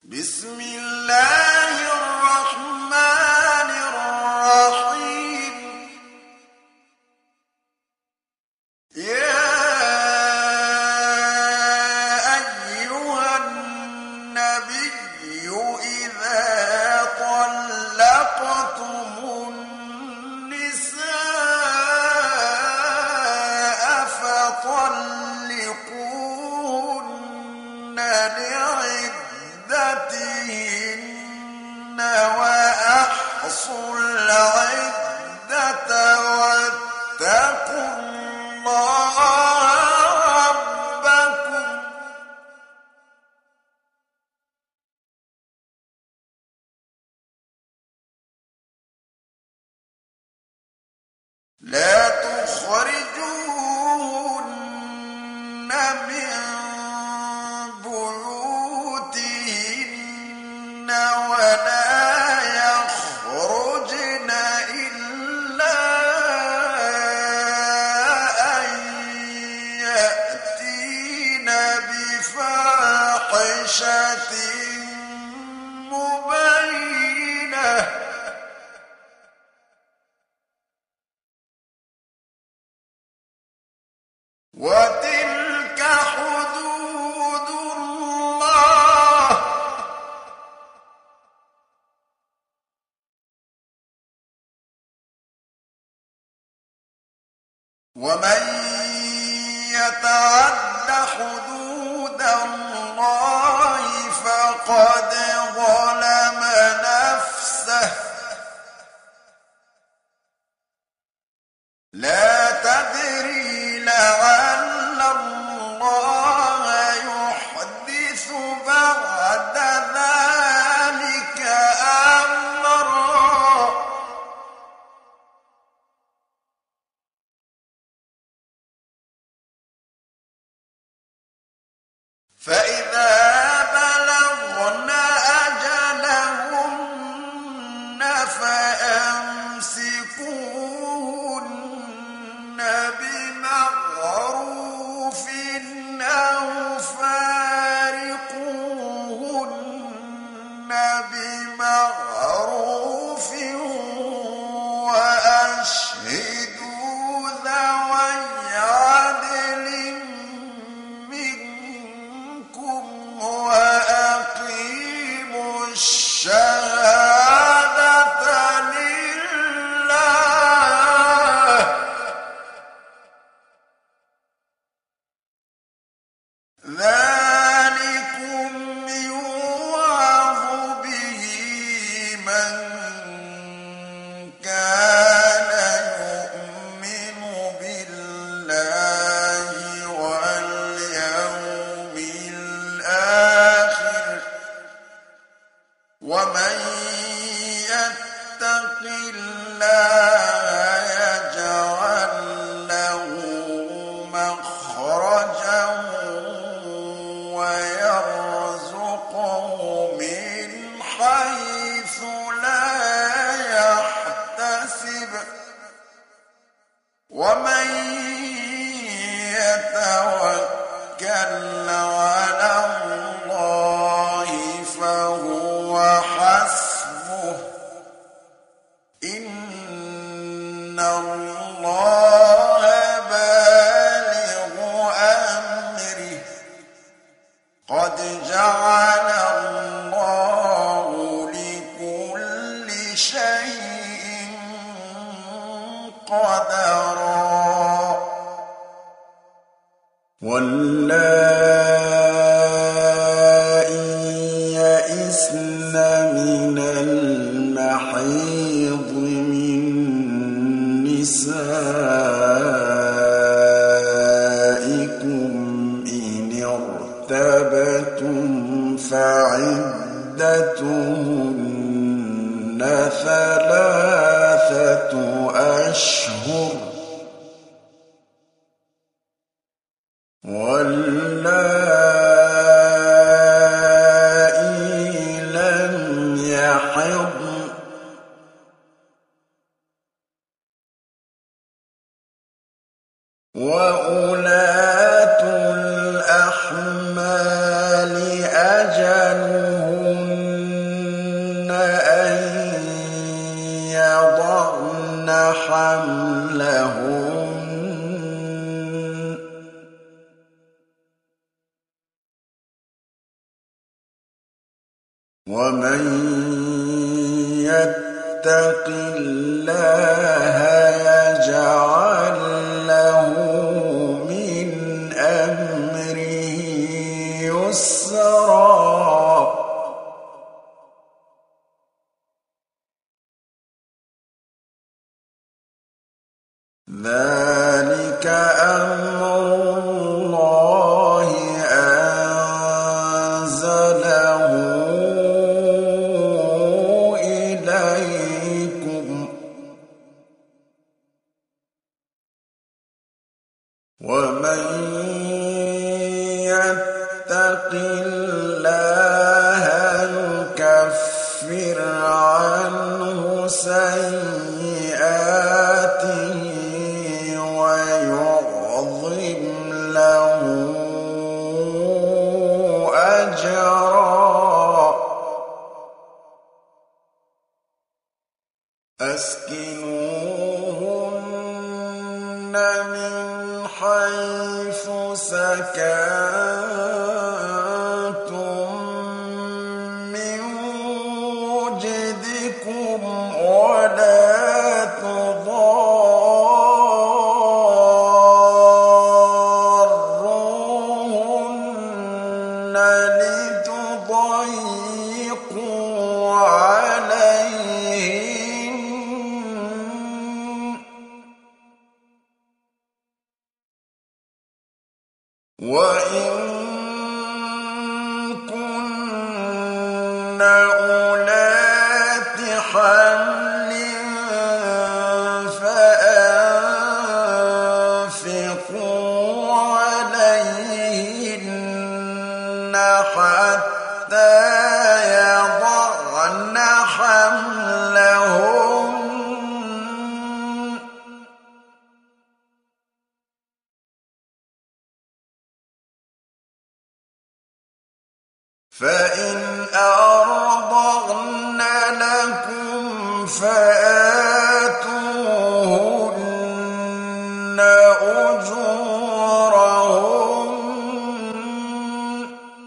بسم الله الرحمن الرحيم يا أيها النبي إذا طلقتم النساء فطلقوهن لعدتهن وأحصوا العدة واتقوا الله ربكم لا تخرجوهن من بيوتهن ولا يخرجن إلا أن يأتين بفاحشة مبينة وتلك حدود الله ومن يتعد حدود الله فقد ظلم نفسه لا تدري لعل الله يحدث بعد ذلك أمرا فإذا بلغن أجلهن فأمسكوهن بمعروف أو فارقوهن بمعروف وأشهدوا ذوي عدل منكم وأقيموا الشهادة لله ذلكم يوعظ به من كان يؤمن بالله واليوم الآخر ومن يتق الله يجعل له مخرجا ويرزقه من حيث لا يحتسب ومن يتوكل على الله فهو حسبه إن الله بالغ أمره قد جعل الله لكل شيء قدرا واللائي يئسن من المحيض من نسائكم إن ارتبتم فعدتهن ثلاثة أشهر واللائي لم يحضن وأولاة الأحمال أجلهن حملهن ومن يتق الله يجعل له من أمره يسرا ذلك أمر الله أنزله إليكم ومن يتق الله يكفر عنه سيئاته ويعظم له أجرا أسكنوهن من حيث سكنتم من وجدكم ولا تضاروهن لتضيقوا عليهن وإن كن أولات حمل فأنفقوا عليهن حتى يضعن حملهن فإن أرضعن لكم فآتوهن أجورهن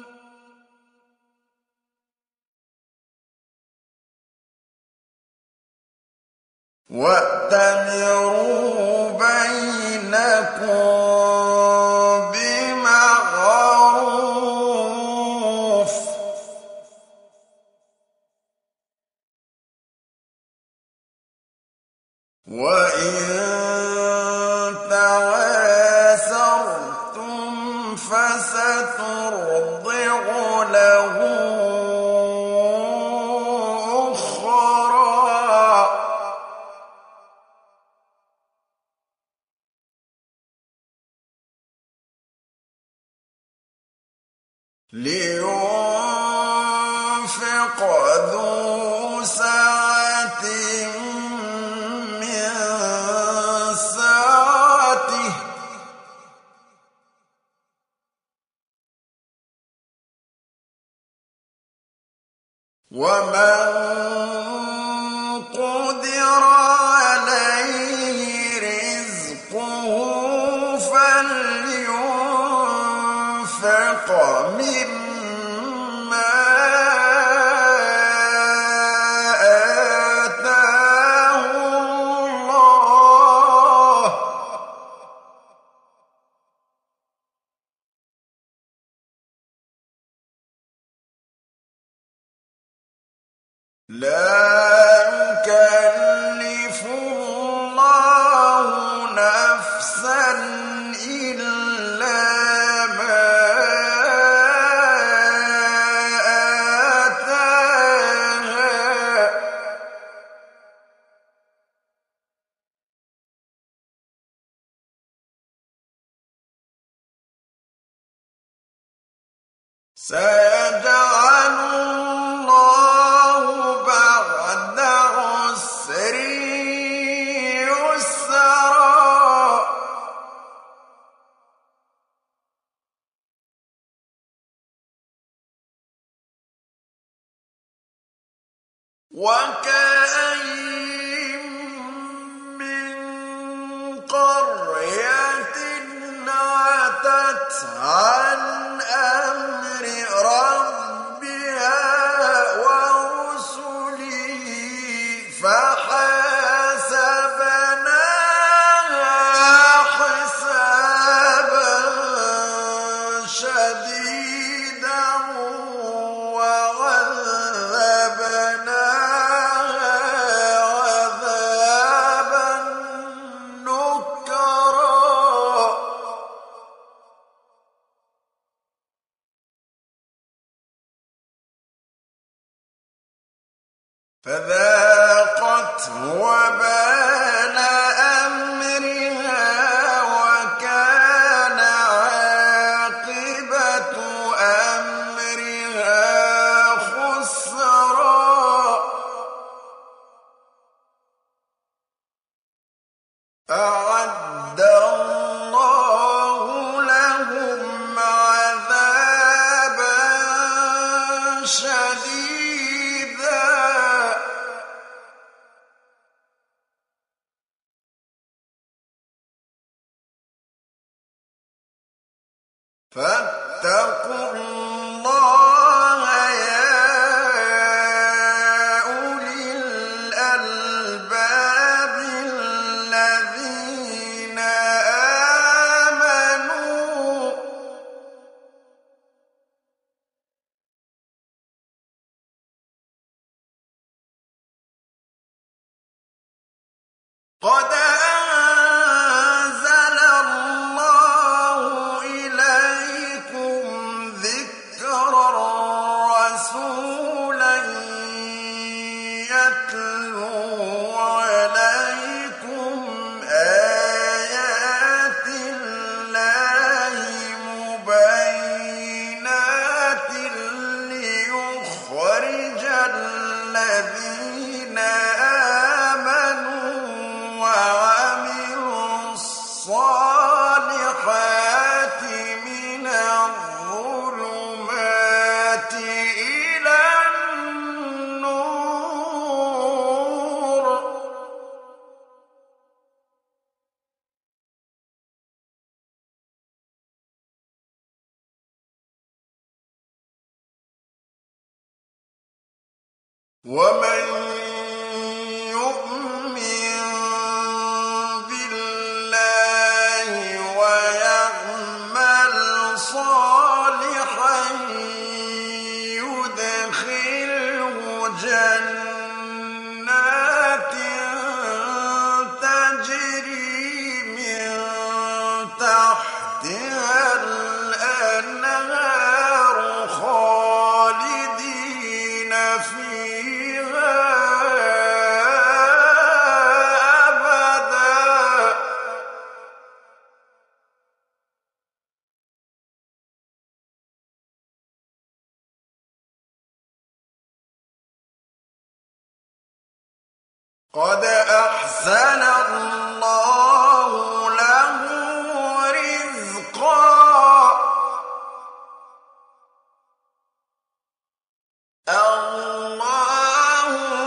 وأتمروا بينكم بمعروف وإن تعاسرتم فسترضع له أخرى لينفق ذو سعة من سعته ومن قدر عليه رزقه فلينفق مما آتاه الله لا يكلف الله نفسا إلا ما آتاها سيجعل الله بعد عسر يسرا وكأين من فذاقت وبال أمرها وكان عاقبة أمرها خسرا أعد الله لهم عذابا شديدا فاتقوا الله يا أولي الألباب الذين آمنوا قد أنزل الله إليكم ذكرا رسولا يتلو عليكم آيات الله مبينات ليخرج الذين آمنوا وعملوا الصالحات من الظلمات إلى النور ومن يؤمن بالله ويعمل صالحا يدخله جنات تجري من تحتها الأنهار خالدين فيها أبدا قد أحسن الله له رزقا الله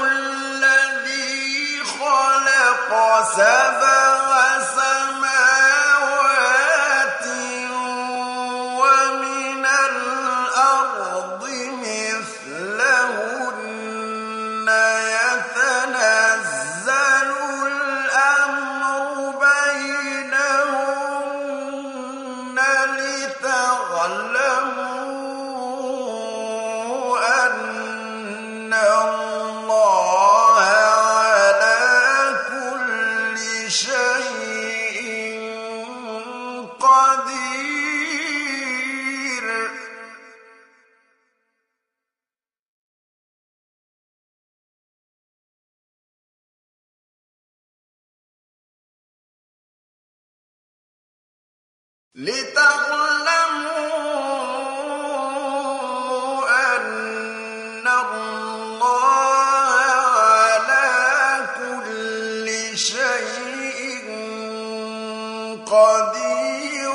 الذي خلق سبع سماوات ومن الأرض مثلهن يتنزل الأمر بينهن لتعلموا أن الله على كل شيء قدير لتعلموا أن الله على كل شيء قدير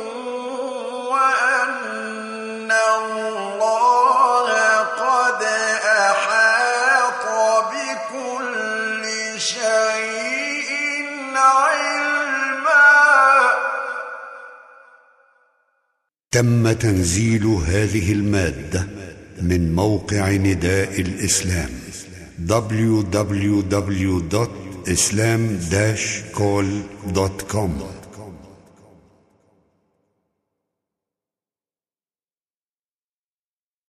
وأن الله قد أحاط بكل شيء علما. تم تنزيل هذه المادة من موقع نداء الإسلام www.islam-call.com